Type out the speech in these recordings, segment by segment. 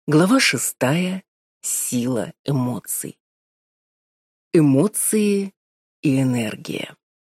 Глава 6. Сила эмоций. Эмоции и энергия.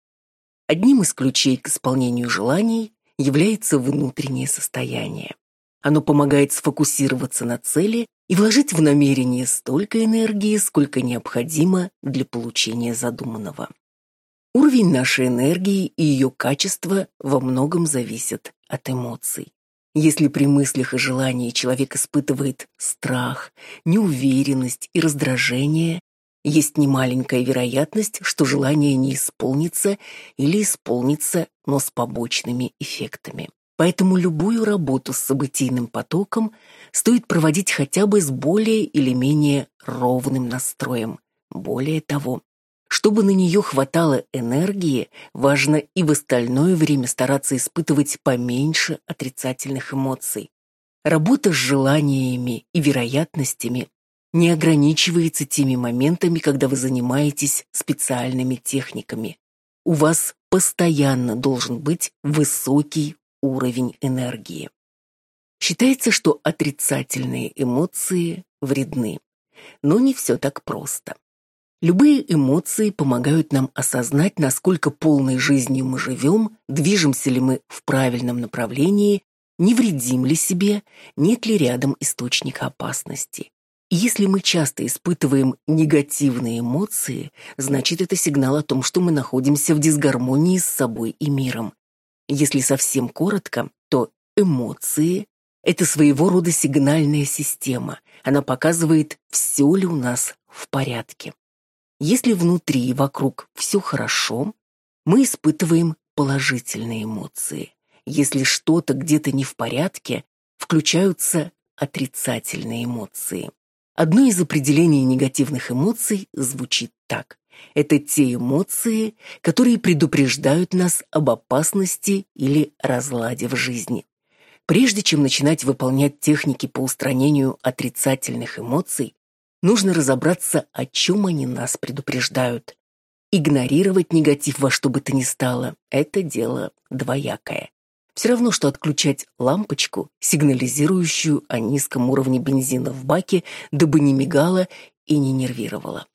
Одним из ключей к исполнению желаний является внутреннее состояние. Оно помогает сфокусироваться на цели и вложить в намерение столько энергии, сколько необходимо для получения задуманного. Уровень нашей энергии и ее качество во многом зависят от эмоций. Если при мыслях и желании человек испытывает страх, неуверенность и раздражение, есть немаленькая вероятность, что желание не исполнится или исполнится, но с побочными эффектами. Поэтому любую работу с событийным потоком стоит проводить хотя бы с более или менее ровным настроем. Более того, чтобы на нее хватало энергии, важно и в остальное время стараться испытывать поменьше отрицательных эмоций. Работа с желаниями и вероятностями не ограничивается теми моментами, когда вы занимаетесь специальными техниками. У вас постоянно должен быть высокий уровень энергии. Считается, что отрицательные эмоции вредны, но не все так просто. Любые эмоции помогают нам осознать, насколько полной жизнью мы живем, движемся ли мы в правильном направлении, не вредим ли себе, нет ли рядом источника опасности. И если мы часто испытываем негативные эмоции, значит, это сигнал о том, что мы находимся в дисгармонии с собой и миром. Если совсем коротко, то эмоции – это своего рода сигнальная система. Она показывает, все ли у нас в порядке. Если внутри и вокруг все хорошо, мы испытываем положительные эмоции. Если что-то где-то не в порядке, включаются отрицательные эмоции. Одно из определений негативных эмоций звучит так. Это те эмоции, которые предупреждают нас об опасности или разладе в жизни. Прежде чем начинать выполнять техники по устранению отрицательных эмоций, нужно разобраться, о чем они нас предупреждают. Игнорировать негатив во что бы то ни стало – это дело двоякое. Все равно, что отключать лампочку, сигнализирующую о низком уровне бензина в баке, дабы не мигала и не нервировала.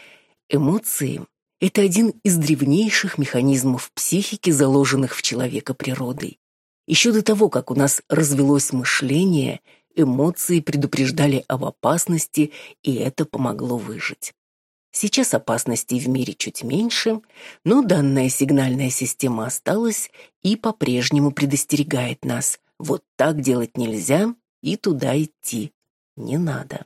Эмоции – это один из древнейших механизмов психики, заложенных в человека природой. Еще до того, как у нас развелось мышление, эмоции предупреждали об опасности, и это помогло выжить. Сейчас опасностей в мире чуть меньше, но данная сигнальная система осталась и по-прежнему предостерегает нас. Вот так делать нельзя, и туда идти не надо.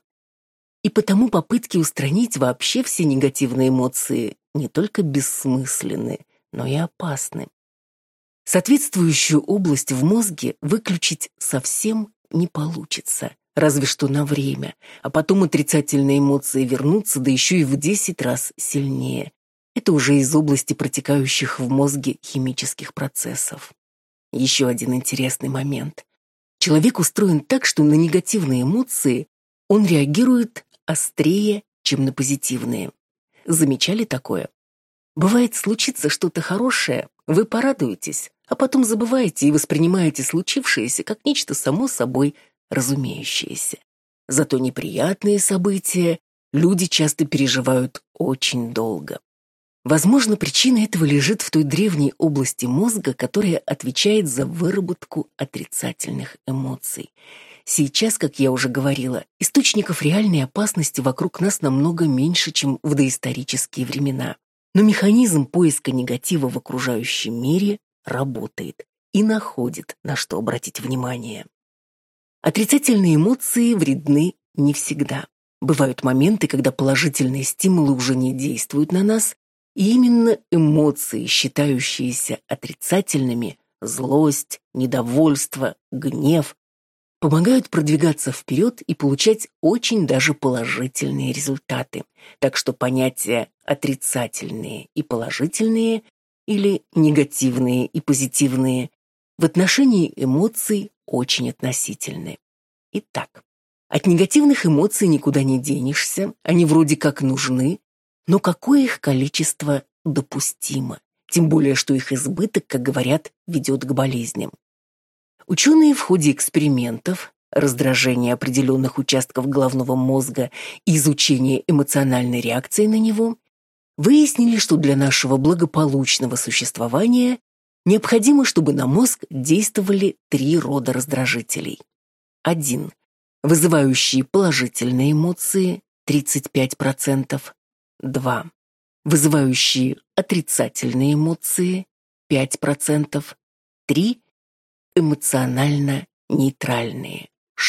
И потому попытки устранить вообще все негативные эмоции не только бессмысленны, но и опасны. Соответствующую область в мозге выключить совсем не получится, разве что на время, а потом отрицательные эмоции вернутся, да еще и в 10 раз сильнее. Это уже из области протекающих в мозге химических процессов. Еще один интересный момент. Человек устроен так, что на негативные эмоции он реагирует острее, чем на позитивные. Замечали такое? Бывает, случится что-то хорошее, вы порадуетесь, а потом забываете и воспринимаете случившееся как нечто само собой разумеющееся. Зато неприятные события люди часто переживают очень долго. Возможно, причина этого лежит в той древней области мозга, которая отвечает за выработку отрицательных эмоций. Сейчас, как я уже говорила, источников реальной опасности вокруг нас намного меньше, чем в доисторические времена. Но механизм поиска негатива в окружающем мире работает и находит, на что обратить внимание. Отрицательные эмоции вредны не всегда. Бывают моменты, когда положительные стимулы уже не действуют на нас, и именно эмоции, считающиеся отрицательными, злость, недовольство, гнев, помогают продвигаться вперед и получать очень даже положительные результаты. Так что понятия отрицательные и положительные или негативные и позитивные в отношении эмоций очень относительны. Итак, от негативных эмоций никуда не денешься, они вроде как нужны, но какое их количество допустимо? Тем более, что их избыток, как говорят, ведет к болезням. Ученые в ходе экспериментов раздражения определенных участков головного мозга и изучения эмоциональной реакции на него, выяснили, что для нашего благополучного существования необходимо, чтобы на мозг действовали 3 рода раздражителей. 1. Вызывающие положительные эмоции 35%. 2. Вызывающие отрицательные эмоции 5%. 3. Эмоционально нейтральные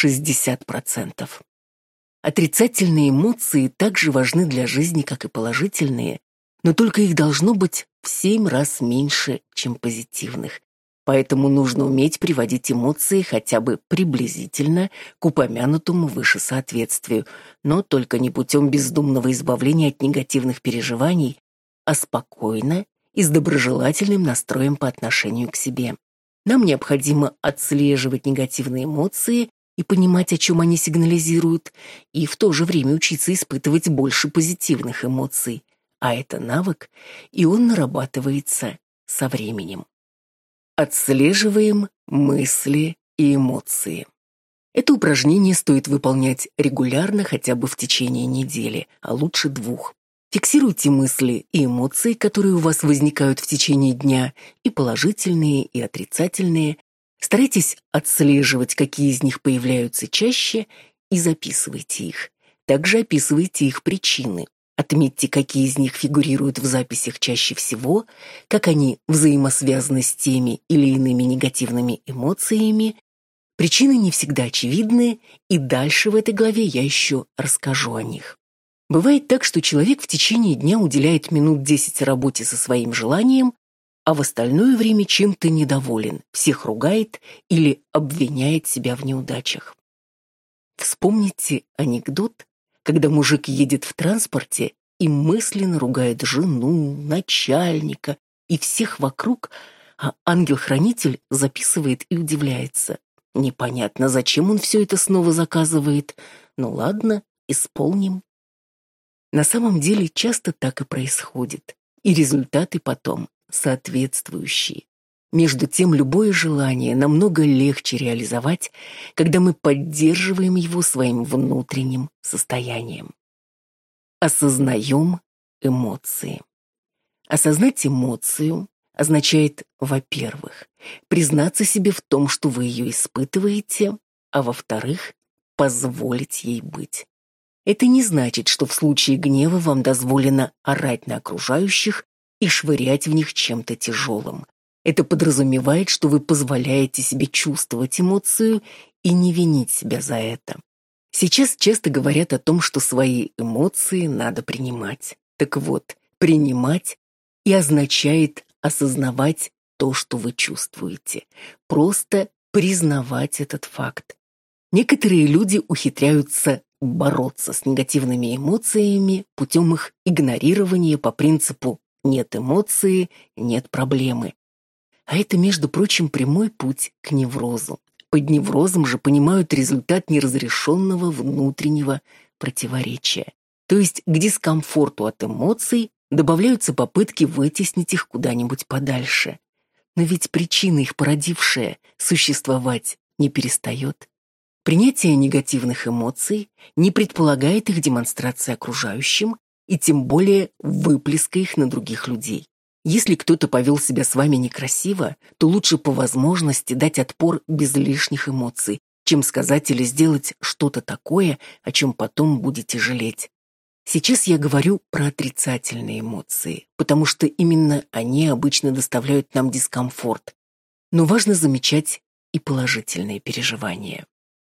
60%. Отрицательные эмоции также важны для жизни, как и положительные, но только их должно быть в 7 раз меньше, чем позитивных. Поэтому нужно уметь приводить эмоции хотя бы приблизительно к упомянутому выше соответствию, но только не путем бездумного избавления от негативных переживаний, а спокойно и с доброжелательным настроем по отношению к себе. Нам необходимо отслеживать негативные эмоции и понимать, о чем они сигнализируют, и в то же время учиться испытывать больше позитивных эмоций. А это навык, и он нарабатывается со временем. Отслеживаем мысли и эмоции. Это упражнение стоит выполнять регулярно, хотя бы в течение недели, а лучше 2. Фиксируйте мысли и эмоции, которые у вас возникают в течение дня, и положительные, и отрицательные. Старайтесь отслеживать, какие из них появляются чаще, и записывайте их. Также описывайте их причины. Отметьте, какие из них фигурируют в записях чаще всего, как они взаимосвязаны с теми или иными негативными эмоциями. Причины не всегда очевидны, и дальше в этой главе я еще расскажу о них. Бывает так, что человек в течение дня уделяет минут 10 работе со своим желанием, а в остальное время чем-то недоволен, всех ругает или обвиняет себя в неудачах. Вспомните анекдот, когда мужик едет в транспорте и мысленно ругает жену, начальника и всех вокруг, а ангел-хранитель записывает и удивляется. Непонятно, зачем он все это снова заказывает. Ну ладно, исполним. На самом деле часто так и происходит, и результаты потом соответствующие. Между тем, любое желание намного легче реализовать, когда мы поддерживаем его своим внутренним состоянием. Осознаем эмоции. Осознать эмоцию означает, во-первых, признаться себе в том, что вы ее испытываете, а во-вторых, позволить ей быть. Это не значит, что в случае гнева вам дозволено орать на окружающих и швырять в них чем-то тяжелым. Это подразумевает, что вы позволяете себе чувствовать эмоцию и не винить себя за это. Сейчас часто говорят о том, что свои эмоции надо принимать. Так вот, принимать и означает осознавать то, что вы чувствуете. Просто признавать этот факт. Некоторые люди ухитряются бороться с негативными эмоциями путем их игнорирования по принципу «нет эмоции, нет проблемы». А это, между прочим, прямой путь к неврозу. Под неврозом же понимают результат неразрешенного внутреннего противоречия. То есть к дискомфорту от эмоций добавляются попытки вытеснить их куда-нибудь подальше. Но ведь причина, их породившая, существовать не перестает. Принятие негативных эмоций не предполагает их демонстрации окружающим и тем более выплеска их на других людей. Если кто-то повел себя с вами некрасиво, то лучше по возможности дать отпор без лишних эмоций, чем сказать или сделать что-то такое, о чем потом будете жалеть. Сейчас я говорю про отрицательные эмоции, потому что именно они обычно доставляют нам дискомфорт. Но важно замечать и положительные переживания.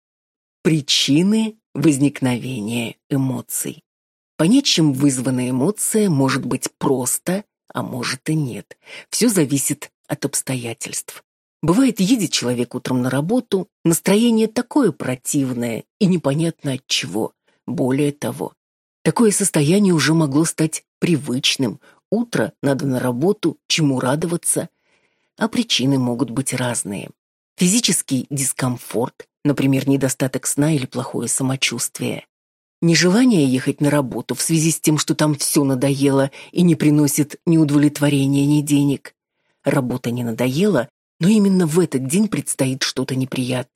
Причины возникновения эмоций. Понять, чем вызвана эмоция, может быть просто, а может и нет. Все зависит от обстоятельств. Бывает, едет человек утром на работу, настроение такое противное и непонятно от чего. Более того, такое состояние уже могло стать привычным. Утро, надо на работу, чему радоваться. А причины могут быть разные. Физический дискомфорт, например, недостаток сна или плохое самочувствие. Нежелание ехать на работу в связи с тем, что там все надоело и не приносит ни удовлетворения, ни денег. Работа не надоела, но именно в этот день предстоит что-то неприятное.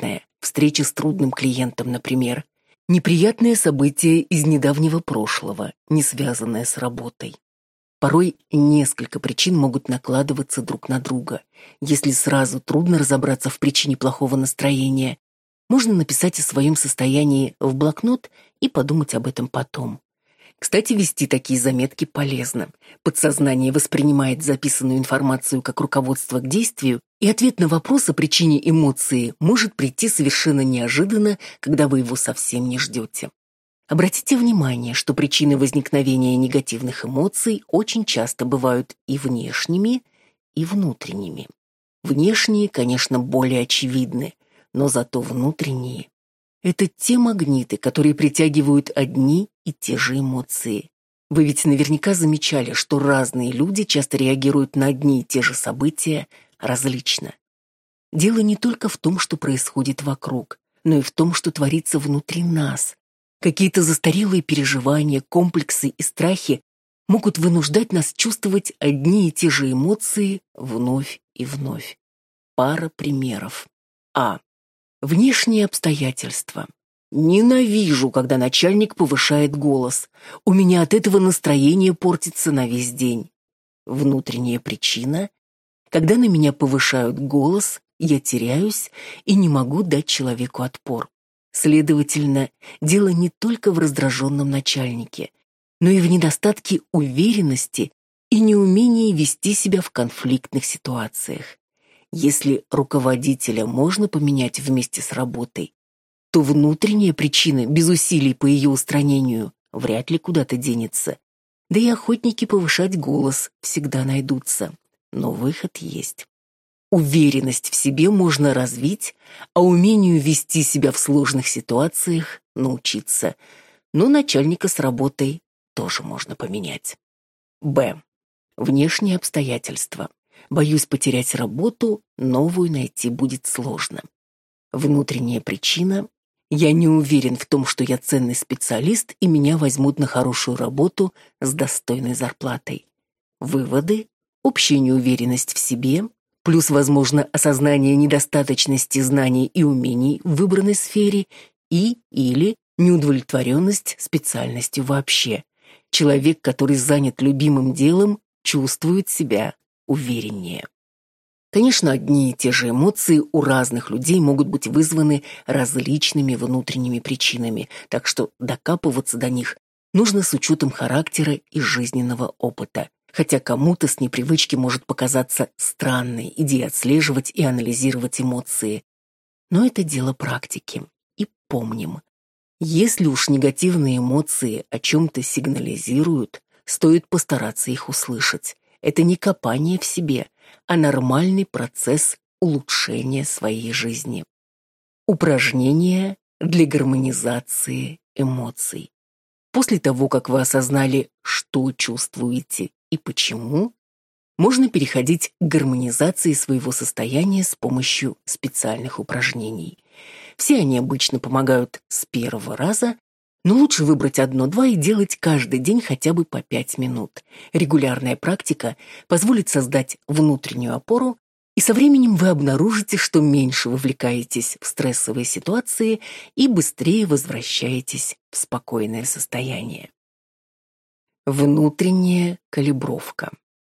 встреча с трудным клиентом, например, неприятное событие из недавнего прошлого, не связанное с работой. Порой несколько причин могут накладываться друг на друга. Если сразу трудно разобраться в причине плохого настроения, можно написать о своем состоянии в блокнот и подумать об этом потом. Кстати, вести такие заметки полезно. Подсознание воспринимает записанную информацию как руководство к действию, и ответ на вопрос о причине эмоции может прийти совершенно неожиданно, когда вы его совсем не ждете. Обратите внимание, что причины возникновения негативных эмоций очень часто бывают и внешними, и внутренними. Внешние, конечно, более очевидны, но зато внутренние – это те магниты, которые притягивают одни и те же эмоции. Вы ведь наверняка замечали, что разные люди часто реагируют на одни и те же события различно. Дело не только в том, что происходит вокруг, но и в том, что творится внутри нас. Какие-то застарелые переживания, комплексы и страхи могут вынуждать нас чувствовать одни и те же эмоции вновь и вновь. Пара примеров. А. Внешние обстоятельства. Ненавижу, когда начальник повышает голос. У меня от этого настроение портится на весь день. Внутренняя причина. Когда на меня повышают голос, я теряюсь и не могу дать человеку отпор. Следовательно, дело не только в раздраженном начальнике, но и в недостатке уверенности и неумении вести себя в конфликтных ситуациях. Если руководителя можно поменять вместе с работой, то внутренняя причина без усилий по ее устранению вряд ли куда-то денется. Да и охотники повышать голос всегда найдутся, но выход есть. Уверенность в себе можно развить, а умению вести себя в сложных ситуациях научиться. Но начальника с работой тоже можно поменять. Б. Внешние обстоятельства. Боюсь потерять работу, новую найти будет сложно. Внутренняя причина. Я не уверен в том, что я ценный специалист и меня возьмут на хорошую работу с достойной зарплатой. Выводы. Общая неуверенность в себе, плюс, возможно, осознание недостаточности знаний и умений в выбранной сфере или неудовлетворенность специальностью вообще. Человек, который занят любимым делом, чувствует себя увереннее. Конечно, одни и те же эмоции у разных людей могут быть вызваны различными внутренними причинами, так что докапываться до них нужно с учетом характера и жизненного опыта. Хотя кому-то с непривычки может показаться странной идея отслеживать и анализировать эмоции. Но это дело практики. И помним, если уж негативные эмоции о чем-то сигнализируют, стоит постараться их услышать. Это не копание в себе, а нормальный процесс улучшения своей жизни. Упражнения для гармонизации эмоций. После того, как вы осознали, что чувствуете и почему, можно переходить к гармонизации своего состояния с помощью специальных упражнений. Все они обычно помогают с первого раза, но лучше выбрать одно-два и делать каждый день хотя бы по 5 минут. Регулярная практика позволит создать внутреннюю опору, и со временем вы обнаружите, что меньше вовлекаетесь в стрессовые ситуации и быстрее возвращаетесь в спокойное состояние. Внутренняя калибровка.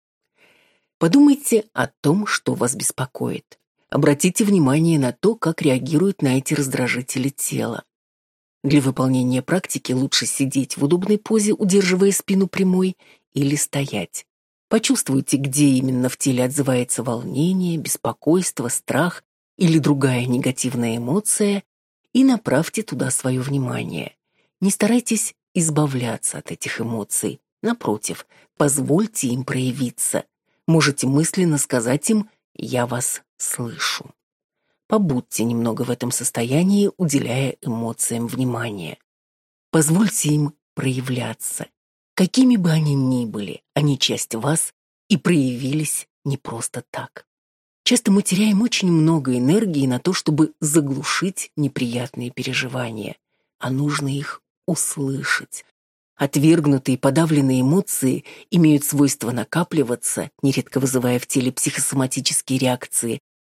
Подумайте о том, что вас беспокоит. Обратите внимание на то, как реагирует на эти раздражители тело. Для выполнения практики лучше сидеть в удобной позе, удерживая спину прямой, или стоять. Почувствуйте, где именно в теле отзывается волнение, беспокойство, страх или другая негативная эмоция, и направьте туда свое внимание. Не старайтесь избавляться от этих эмоций. Напротив, позвольте им проявиться. Можете мысленно сказать им «я вас слышу». Побудьте немного в этом состоянии, уделяя эмоциям внимание. Позвольте им проявляться. Какими бы они ни были, они часть вас и проявились не просто так. Часто мы теряем очень много энергии на то, чтобы заглушить неприятные переживания, а нужно их услышать. Отвергнутые и подавленные эмоции имеют свойство накапливаться, нередко вызывая в теле психосоматические реакции,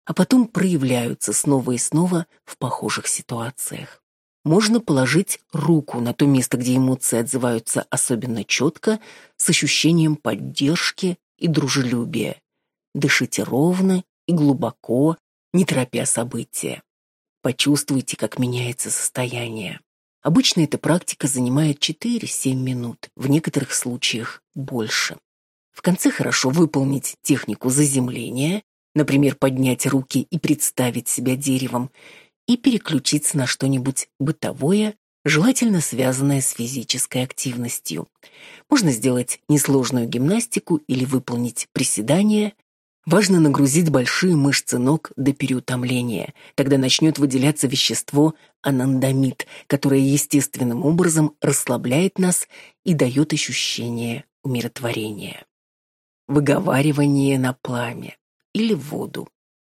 а потом проявляются снова и снова в похожих ситуациях. Можно положить руку на то место, где эмоции отзываются особенно четко, с ощущением поддержки и дружелюбия. Дышите ровно и глубоко, не торопя события. Почувствуйте, как меняется состояние. Обычно эта практика занимает 4-7 минут, в некоторых случаях больше. В конце хорошо выполнить технику заземления, например, поднять руки и представить себя деревом, и переключиться на что-нибудь бытовое, желательно связанное с физической активностью. Можно сделать несложную гимнастику или выполнить приседания. Важно нагрузить большие мышцы ног до переутомления. Тогда начнет выделяться вещество анандамид, которое естественным образом расслабляет нас и дает ощущение умиротворения. Выговаривание на пламя или в воду.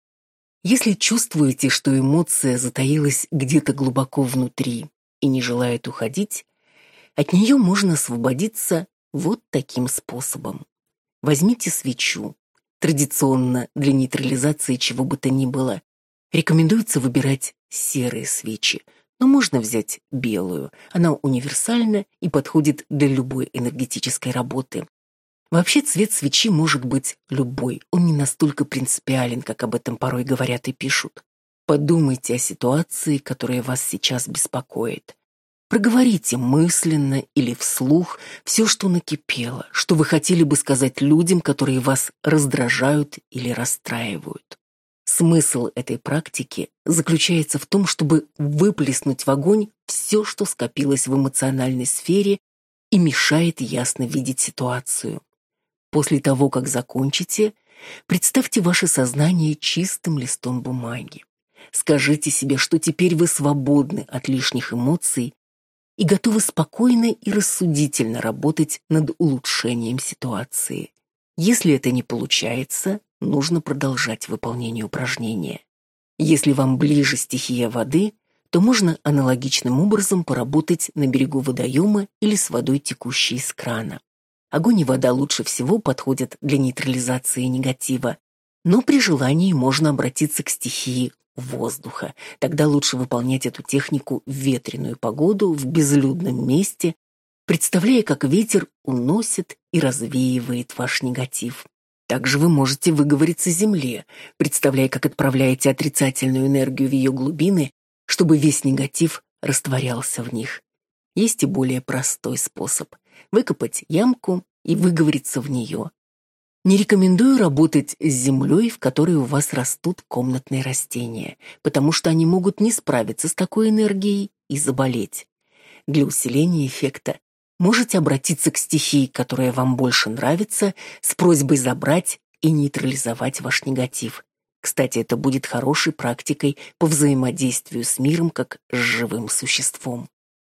Если чувствуете, что эмоция затаилась где-то глубоко внутри и не желает уходить, от нее можно освободиться вот таким способом. Возьмите свечу. Традиционно для нейтрализации чего бы то ни было рекомендуется выбирать серые свечи, но можно взять белую. Она универсальна и подходит для любой энергетической работы. Вообще цвет свечи может быть любой, он не настолько принципиален, как об этом порой говорят и пишут. Подумайте о ситуации, которая вас сейчас беспокоит. Проговорите мысленно или вслух все, что накипело, что вы хотели бы сказать людям, которые вас раздражают или расстраивают. Смысл этой практики заключается в том, чтобы выплеснуть в огонь все, что скопилось в эмоциональной сфере и мешает ясно видеть ситуацию. После того, как закончите, представьте ваше сознание чистым листом бумаги. Скажите себе, что теперь вы свободны от лишних эмоций и готовы спокойно и рассудительно работать над улучшением ситуации. Если это не получается, нужно продолжать выполнение упражнения. Если вам ближе стихия воды, то можно аналогичным образом поработать на берегу водоема или с водой, текущей из крана. Огонь и вода лучше всего подходят для нейтрализации негатива, но при желании можно обратиться к стихии воздуха. Тогда лучше выполнять эту технику в ветреную погоду, в безлюдном месте, представляя, как ветер уносит и развеивает ваш негатив. Также вы можете выговориться земле, представляя, как отправляете отрицательную энергию в ее глубины, чтобы весь негатив растворялся в них. Есть и более простой способ – выкопать ямку и выговориться в нее. Не рекомендую работать с землей, в которой у вас растут комнатные растения, потому что они могут не справиться с такой энергией и заболеть. Для усиления эффекта можете обратиться к стихии, которая вам больше нравится, с просьбой забрать и нейтрализовать ваш негатив. Кстати, это будет хорошей практикой по взаимодействию с миром как с живым существом.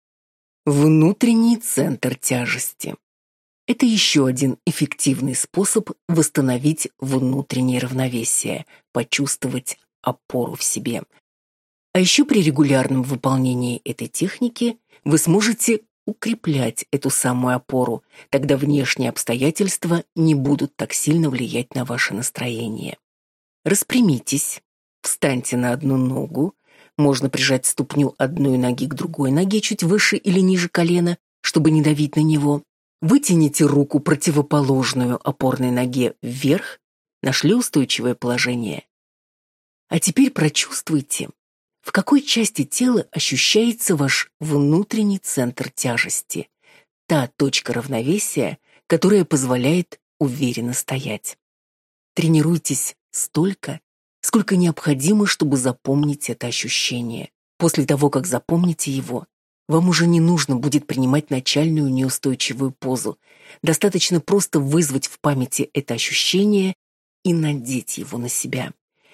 Внутренний центр тяжести. Это еще один эффективный способ восстановить внутреннее равновесие, почувствовать опору в себе. А еще при регулярном выполнении этой техники вы сможете укреплять эту самую опору, тогда внешние обстоятельства не будут так сильно влиять на ваше настроение. Распрямитесь, встаньте на одну ногу, можно прижать ступню одной ноги к другой ноге чуть выше или ниже колена, чтобы не давить на него. Вытяните руку противоположную опорной ноге вверх, нашли устойчивое положение. А теперь прочувствуйте, в какой части тела ощущается ваш внутренний центр тяжести, та точка равновесия, которая позволяет уверенно стоять. Тренируйтесь столько, сколько необходимо, чтобы запомнить это ощущение. После того, как запомните его, вам уже не нужно будет принимать начальную неустойчивую позу. Достаточно просто вызвать в памяти это ощущение и надеть его на себя.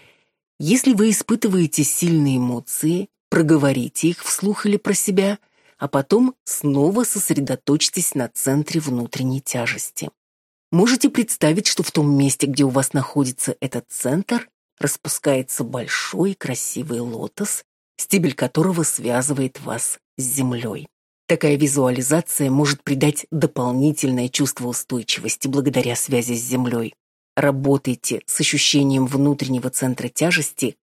Если вы испытываете сильные эмоции, проговорите их вслух или про себя, а потом снова сосредоточьтесь на центре внутренней тяжести. Можете представить, что в том месте, где у вас находится этот центр, распускается большой красивый лотос, стебель которого связывает вас с землей. Такая визуализация может придать дополнительное чувство устойчивости благодаря связи с землей. Работайте с ощущением внутреннего центра тяжести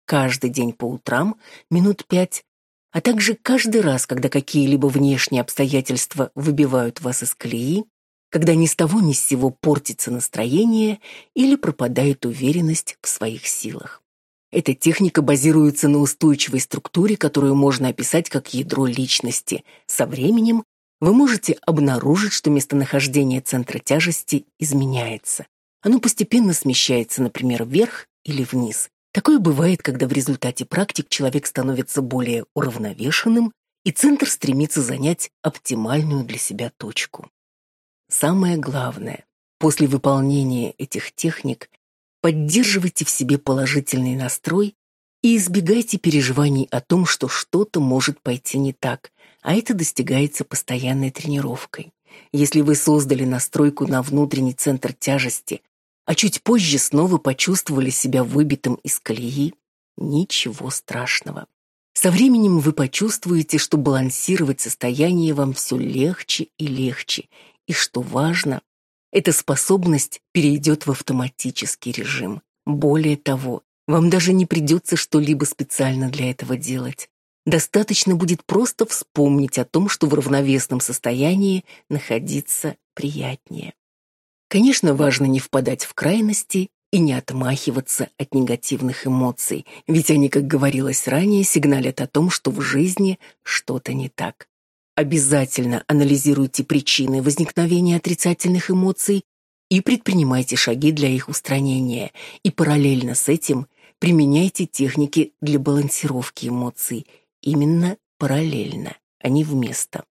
каждый день по утрам минут 5, а также каждый раз, когда какие-либо внешние обстоятельства выбивают вас из колеи, когда ни с того ни с сего портится настроение или пропадает уверенность в своих силах. Эта техника базируется на устойчивой структуре, которую можно описать как ядро личности. Со временем вы можете обнаружить, что местонахождение центра тяжести изменяется. Оно постепенно смещается, например, вверх или вниз. Такое бывает, когда в результате практик человек становится более уравновешенным, и центр стремится занять оптимальную для себя точку. Самое главное, после выполнения этих техник поддерживайте в себе положительный настрой и избегайте переживаний о том, что что-то может пойти не так, а это достигается постоянной тренировкой. Если вы создали настройку на внутренний центр тяжести, а чуть позже снова почувствовали себя выбитым из колеи, ничего страшного. Со временем вы почувствуете, что балансировать состояние вам все легче и легче, и, что важно, эта способность перейдет в автоматический режим. Более того, вам даже не придется что-либо специально для этого делать. Достаточно будет просто вспомнить о том, что в равновесном состоянии находиться приятнее. Конечно, важно не впадать в крайности и не отмахиваться от негативных эмоций, ведь они, как говорилось ранее, сигналят о том, что в жизни что-то не так. Обязательно анализируйте причины возникновения отрицательных эмоций и предпринимайте шаги для их устранения. И параллельно с этим применяйте техники для балансировки эмоций. Именно параллельно, а не вместо.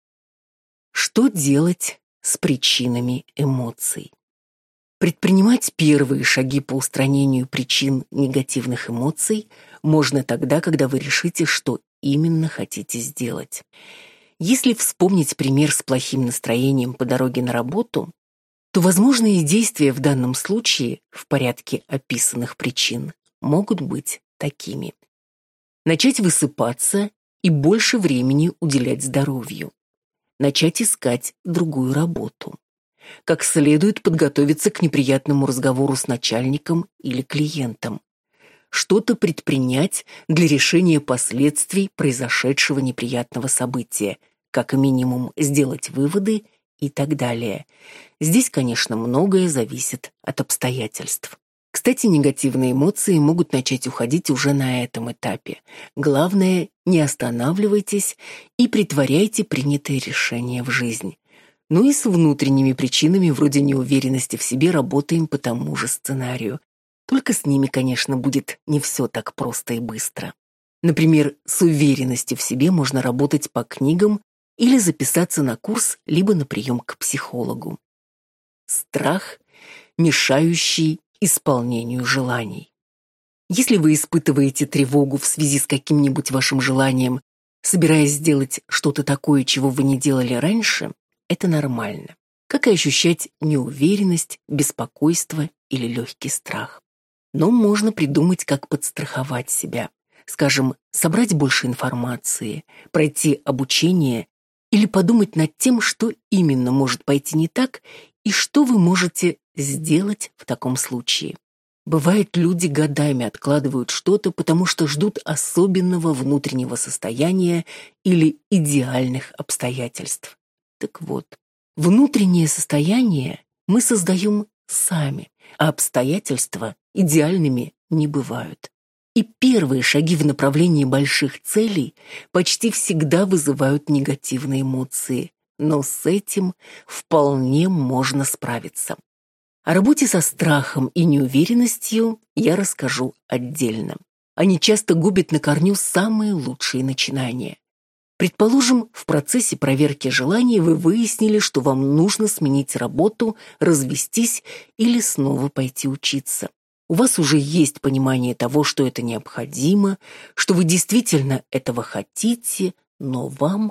Что делать с причинами эмоций? Предпринимать первые шаги по устранению причин негативных эмоций можно тогда, когда вы решите, что именно хотите сделать. Если вспомнить пример с плохим настроением по дороге на работу, то возможные действия в данном случае в порядке описанных причин могут быть такими. Начать высыпаться и больше времени уделять здоровью. Начать искать другую работу. Как следует подготовиться к неприятному разговору с начальником или клиентом. Что-то предпринять для решения последствий произошедшего неприятного события, как минимум сделать выводы и так далее. Здесь, конечно, многое зависит от обстоятельств. Кстати, негативные эмоции могут начать уходить уже на этом этапе. Главное, не останавливайтесь и претворяйте принятые решения в жизнь. Ну и с внутренними причинами вроде неуверенности в себе работаем по тому же сценарию. Только с ними, конечно, будет не все так просто и быстро. Например, с уверенностью в себе можно работать по книгам или записаться на курс, либо на прием к психологу. Страх, мешающий исполнению желаний. Если вы испытываете тревогу в связи с каким-нибудь вашим желанием, собираясь сделать что-то такое, чего вы не делали раньше, это нормально. Как и ощущать неуверенность, беспокойство или легкий страх. Но можно придумать, как подстраховать себя. Скажем, собрать больше информации, пройти обучение или подумать над тем, что именно может пойти не так и что вы можете сделать в таком случае. Бывает, люди годами откладывают что-то, потому что ждут особенного внутреннего состояния или идеальных обстоятельств. Так вот, внутреннее состояние мы создаем сами, а обстоятельства идеальными не бывают. И первые шаги в направлении больших целей почти всегда вызывают негативные эмоции, но с этим вполне можно справиться. О работе со страхом и неуверенностью я расскажу отдельно. Они часто губят на корню самые лучшие начинания. Предположим, в процессе проверки желаний вы выяснили, что вам нужно сменить работу, развестись или снова пойти учиться. У вас уже есть понимание того, что это необходимо, что вы действительно этого хотите, но вам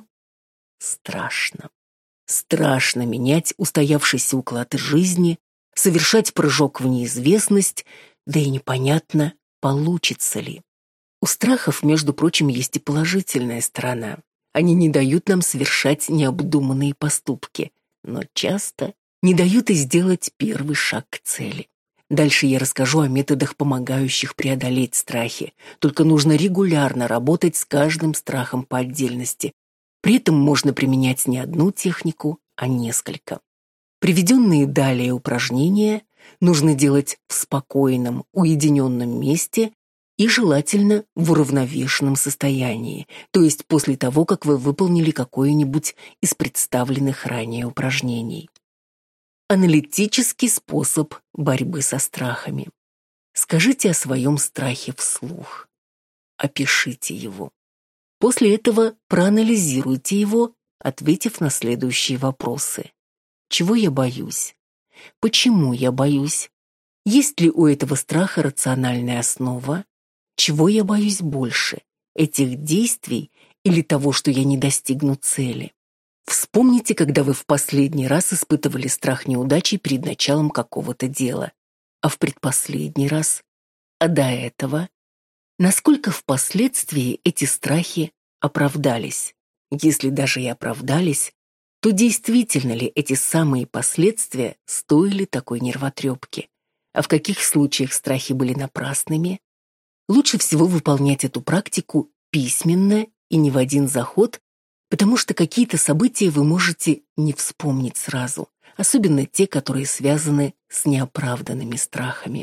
страшно. Страшно менять устоявшийся уклад жизни, совершать прыжок в неизвестность, да и непонятно, получится ли. У страхов, между прочим, есть и положительная сторона. Они не дают нам совершать необдуманные поступки, но часто не дают и сделать первый шаг к цели. Дальше я расскажу о методах, помогающих преодолеть страхи. Только нужно регулярно работать с каждым страхом по отдельности. При этом можно применять не одну технику, а несколько. Приведенные далее упражнения нужно делать в спокойном, уединенном месте и желательно в уравновешенном состоянии, то есть после того, как вы выполнили какое-нибудь из представленных ранее упражнений. Аналитический способ борьбы со страхами. Скажите о своем страхе вслух. Опишите его. После этого проанализируйте его, ответив на следующие вопросы. Чего я боюсь? Почему я боюсь? Есть ли у этого страха рациональная основа? Чего я боюсь больше? Этих действий или того, что я не достигну цели? Вспомните, когда вы в последний раз испытывали страх неудачи перед началом какого-то дела. А в предпоследний раз? А до этого? Насколько впоследствии эти страхи оправдались? Если даже и оправдались, то действительно ли эти самые последствия стоили такой нервотрепки? А в каких случаях страхи были напрасными? Лучше всего выполнять эту практику письменно и не в один заход, потому что какие-то события вы можете не вспомнить сразу, особенно те, которые связаны с неоправданными страхами.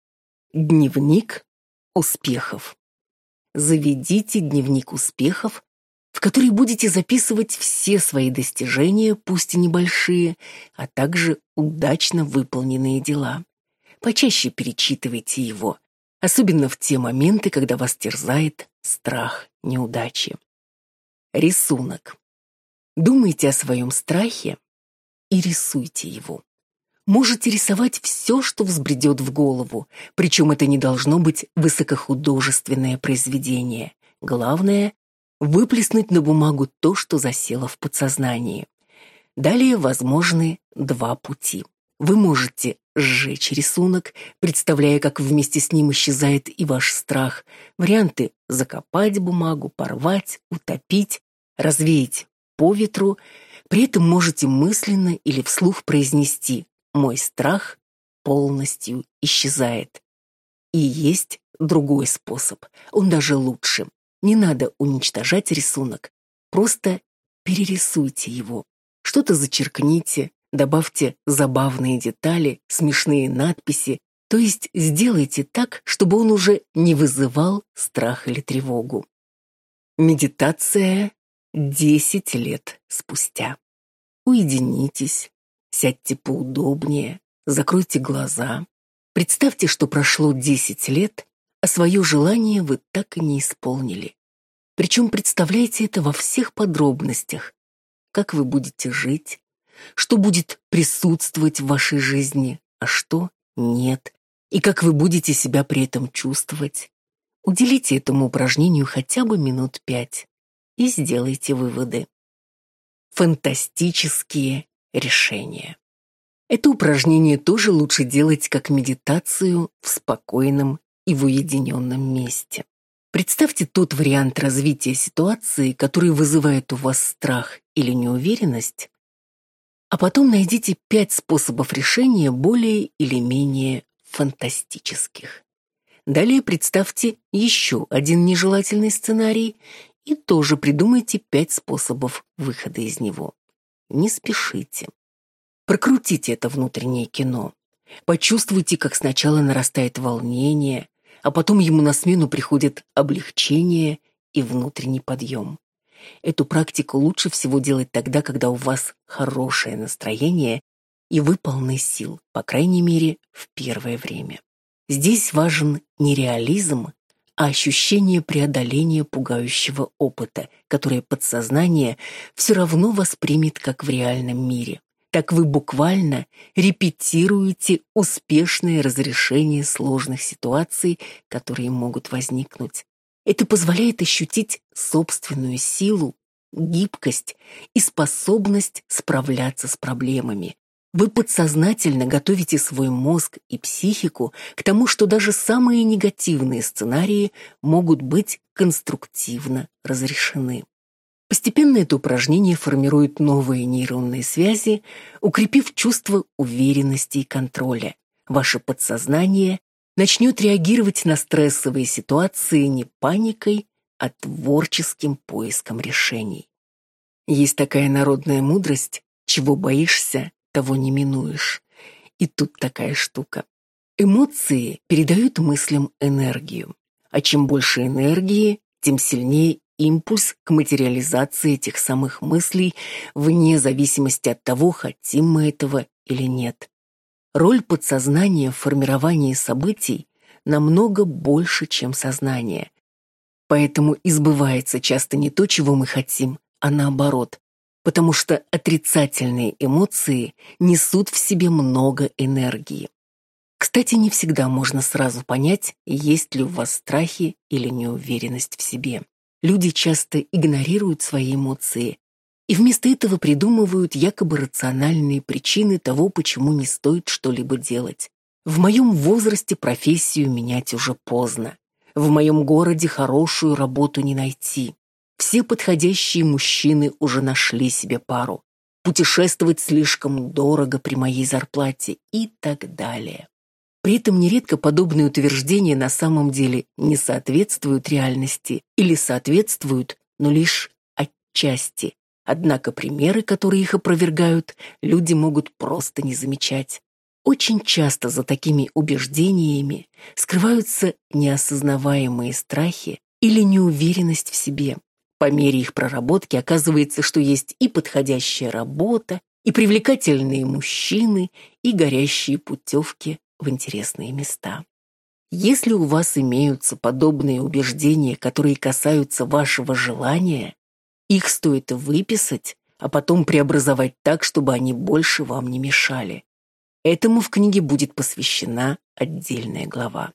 Дневник успехов. Заведите дневник успехов, в который будете записывать все свои достижения, пусть и небольшие, а также удачно выполненные дела. Почаще перечитывайте его, особенно в те моменты, когда вас терзает страх неудачи. Рисунок. Думайте о своем страхе и рисуйте его. Можете рисовать все, что взбредет в голову, причем это не должно быть высокохудожественное произведение. Главное – выплеснуть на бумагу то, что засело в подсознании. Далее возможны два пути. Вы можете сжечь рисунок, представляя, как вместе с ним исчезает и ваш страх. Варианты – закопать бумагу, порвать, утопить, развеять по ветру. При этом можете мысленно или вслух произнести «Мой страх полностью исчезает». И есть другой способ, он даже лучше. Не надо уничтожать рисунок, просто перерисуйте его. Что-то зачеркните, добавьте забавные детали, смешные надписи, то есть сделайте так, чтобы он уже не вызывал страх или тревогу. Медитация 10 лет спустя. Уединитесь, сядьте поудобнее, закройте глаза. Представьте, что прошло 10 лет, а свое желание вы так и не исполнили. Причем представляйте это во всех подробностях. Как вы будете жить, что будет присутствовать в вашей жизни, а что нет, и как вы будете себя при этом чувствовать. Уделите этому упражнению хотя бы минут 5 и сделайте выводы. Фантастические решения. Это упражнение тоже лучше делать как медитацию в спокойном и в уединенном месте. Представьте тот вариант развития ситуации, который вызывает у вас страх или неуверенность, а потом найдите 5 способов решения более или менее фантастических. Далее представьте еще один нежелательный сценарий и тоже придумайте 5 способов выхода из него. Не спешите. Прокрутите это внутреннее кино. Почувствуйте, как сначала нарастает волнение, а потом ему на смену приходит облегчение и внутренний подъем. Эту практику лучше всего делать тогда, когда у вас хорошее настроение и вы полны сил, по крайней мере, в первое время. Здесь важен не реализм, а ощущение преодоления пугающего опыта, которое подсознание все равно воспримет как в реальном мире. Так вы буквально репетируете успешное разрешение сложных ситуаций, которые могут возникнуть. Это позволяет ощутить собственную силу, гибкость и способность справляться с проблемами. Вы подсознательно готовите свой мозг и психику к тому, что даже самые негативные сценарии могут быть конструктивно разрешены. Постепенно это упражнение формирует новые нейронные связи, укрепив чувство уверенности и контроля. ваше подсознание начнет реагировать на стрессовые ситуации не паникой, а творческим поиском решений. Есть такая народная мудрость: чего боишься, того не минуешь. И тут такая штука. Эмоции передают мыслям энергию, а чем больше энергии, тем сильнее импульс к материализации этих самых мыслей, вне зависимости от того, хотим мы этого или нет. Роль подсознания в формировании событий намного больше, чем сознание. Поэтому и сбывается часто не то, чего мы хотим, а наоборот, потому что отрицательные эмоции несут в себе много энергии. Кстати, не всегда можно сразу понять, есть ли у вас страхи или неуверенность в себе. Люди часто игнорируют свои эмоции и вместо этого придумывают якобы рациональные причины того, почему не стоит что-либо делать. В моем возрасте профессию менять уже поздно. В моем городе хорошую работу не найти. Все подходящие мужчины уже нашли себе пару. Путешествовать слишком дорого при моей зарплате и так далее. При этом нередко подобные утверждения на самом деле не соответствуют реальности или соответствуют, но лишь отчасти. Однако примеры, которые их опровергают, люди могут просто не замечать. Очень часто за такими убеждениями скрываются неосознаваемые страхи или неуверенность в себе. По мере их проработки оказывается, что есть и подходящая работа, и привлекательные мужчины, и горящие путевки в интересные места. Если у вас имеются подобные убеждения, которые касаются вашего желания, их стоит выписать, а потом преобразовать так, чтобы они больше вам не мешали. Этому в книге будет посвящена отдельная глава.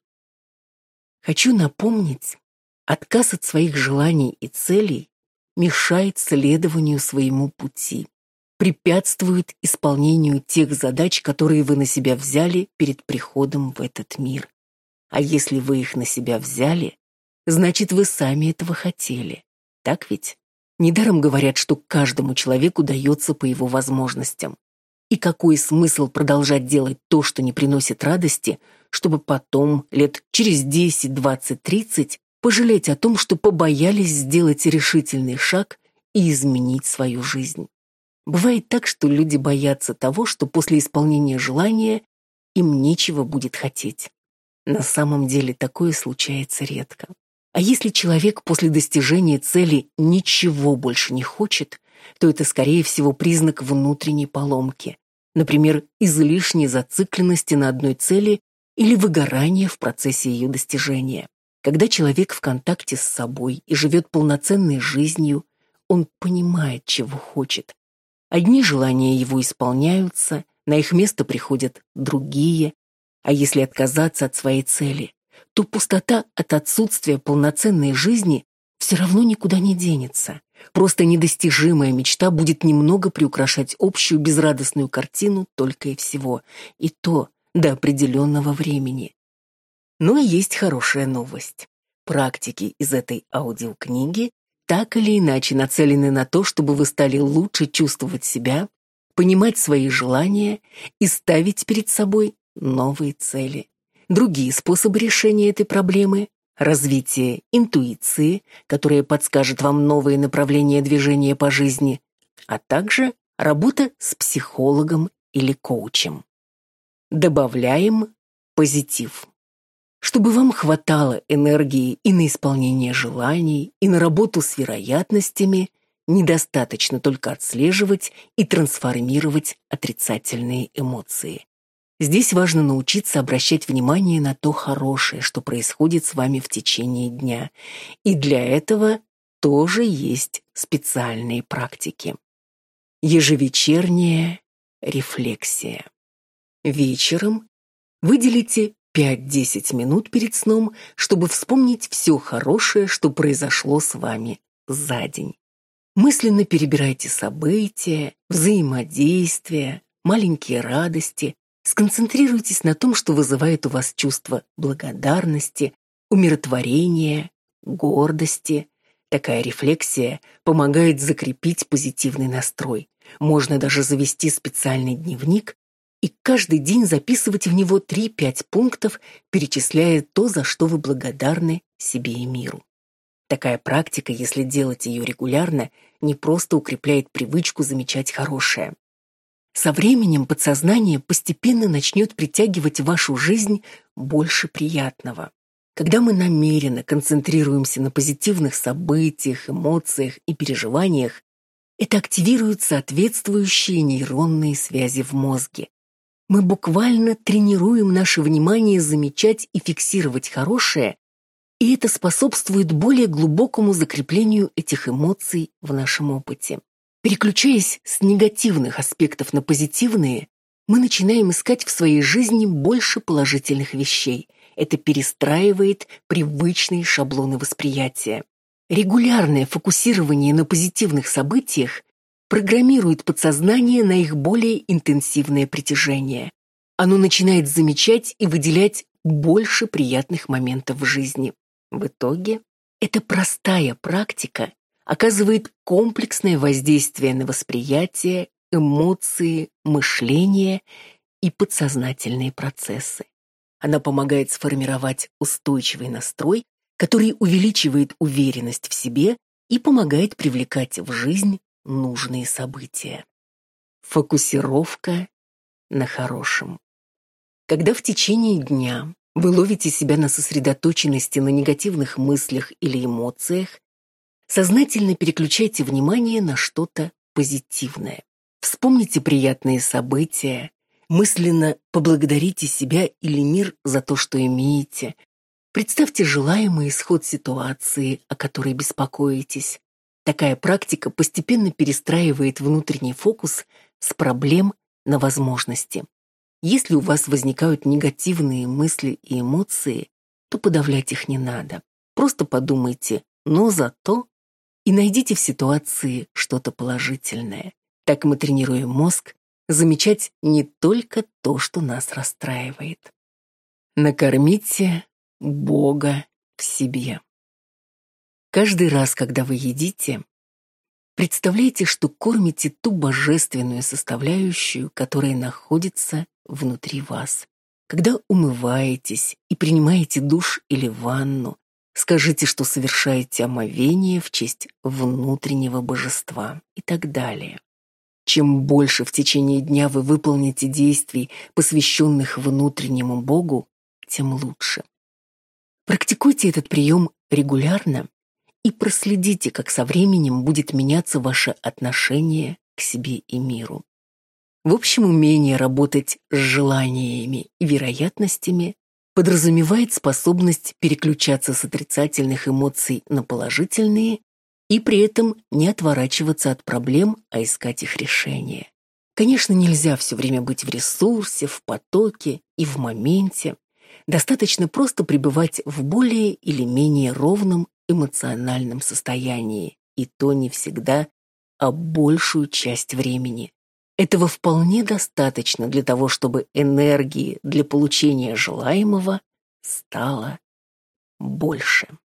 Хочу напомнить, отказ от своих желаний и целей мешает следованию своему пути, препятствует исполнению тех задач, которые вы на себя взяли перед приходом в этот мир. А если вы их на себя взяли, значит, вы сами этого хотели. Так ведь? Недаром говорят, что каждому человеку дается по его возможностям. И какой смысл продолжать делать то, что не приносит радости, чтобы потом, лет через 10, 20, 30, пожалеть о том, что побоялись сделать решительный шаг и изменить свою жизнь? Бывает так, что люди боятся того, что после исполнения желания им нечего будет хотеть. На самом деле такое случается редко. А если человек после достижения цели ничего больше не хочет, то это, скорее всего, признак внутренней поломки. Например, излишней зацикленности на одной цели или выгорания в процессе ее достижения. Когда человек в контакте с собой и живет полноценной жизнью, он понимает, чего хочет. Одни желания его исполняются, на их место приходят другие. А если отказаться от своей цели, то пустота от отсутствия полноценной жизни все равно никуда не денется. Просто недостижимая мечта будет немного приукрашать общую безрадостную картину только и всего. И то до определенного времени. Но и есть хорошая новость. Практики из этой аудиокниги так или иначе нацелены на то, чтобы вы стали лучше чувствовать себя, понимать свои желания и ставить перед собой новые цели. Другие способы решения этой проблемы – развитие интуиции, которая подскажет вам новые направления движения по жизни, а также работа с психологом или коучем. Добавляем позитив. Чтобы вам хватало энергии и на исполнение желаний, и на работу с вероятностями, недостаточно только отслеживать и трансформировать отрицательные эмоции. Здесь важно научиться обращать внимание на то хорошее, что происходит с вами в течение дня. И для этого тоже есть специальные практики. Ежевечерняя рефлексия. Вечером выделите 5-10 минут перед сном, чтобы вспомнить все хорошее, что произошло с вами за день. Мысленно перебирайте события, взаимодействия, маленькие радости. Сконцентрируйтесь на том, что вызывает у вас чувство благодарности, умиротворения, гордости. Такая рефлексия помогает закрепить позитивный настрой. Можно даже завести специальный дневник и каждый день записывать в него 3-5 пунктов, перечисляя то, за что вы благодарны себе и миру. Такая практика, если делать ее регулярно, не просто укрепляет привычку замечать хорошее. Со временем подсознание постепенно начнет притягивать в вашу жизнь больше приятного. Когда мы намеренно концентрируемся на позитивных событиях, эмоциях и переживаниях, это активирует соответствующие нейронные связи в мозге. Мы буквально тренируем наше внимание замечать и фиксировать хорошее, и это способствует более глубокому закреплению этих эмоций в нашем опыте. Переключаясь с негативных аспектов на позитивные, мы начинаем искать в своей жизни больше положительных вещей. Это перестраивает привычные шаблоны восприятия. Регулярное фокусирование на позитивных событиях программирует подсознание на их более интенсивное притяжение. Оно начинает замечать и выделять больше приятных моментов в жизни. В итоге, эта простая практика оказывает комплексное воздействие на восприятие, эмоции, мышление и подсознательные процессы. Она помогает сформировать устойчивый настрой, который увеличивает уверенность в себе и помогает привлекать в жизнь нужные события. Фокусировка на хорошем. Когда в течение дня вы ловите себя на сосредоточенности на негативных мыслях или эмоциях, сознательно переключайте внимание на что-то позитивное. Вспомните приятные события, мысленно поблагодарите себя или мир за то, что имеете. Представьте желаемый исход ситуации, о которой беспокоитесь. Такая практика постепенно перестраивает внутренний фокус с проблем на возможности. Если у вас возникают негативные мысли и эмоции, то подавлять их не надо. Просто подумайте, но зато и найдите в ситуации что-то положительное. Так мы тренируем мозг замечать не только то, что нас расстраивает. Накормите Бога в себе. Каждый раз, когда вы едите, представляйте, что кормите ту божественную составляющую, которая находится внутри вас. Когда умываетесь и принимаете душ или ванну, скажите, что совершаете омовение в честь внутреннего божества и так далее. Чем больше в течение дня вы выполните действий, посвященных внутреннему Богу, тем лучше. Практикуйте этот прием регулярно и проследите, как со временем будет меняться ваше отношение к себе и миру. В общем, умение работать с желаниями и вероятностями подразумевает способность переключаться с отрицательных эмоций на положительные и при этом не отворачиваться от проблем, а искать их решение. Конечно, нельзя все время быть в ресурсе, в потоке и в моменте. Достаточно просто пребывать в более или менее ровном эмоциональном состоянии, и то не всегда, а большую часть времени. Этого вполне достаточно для того, чтобы энергии для получения желаемого стало больше.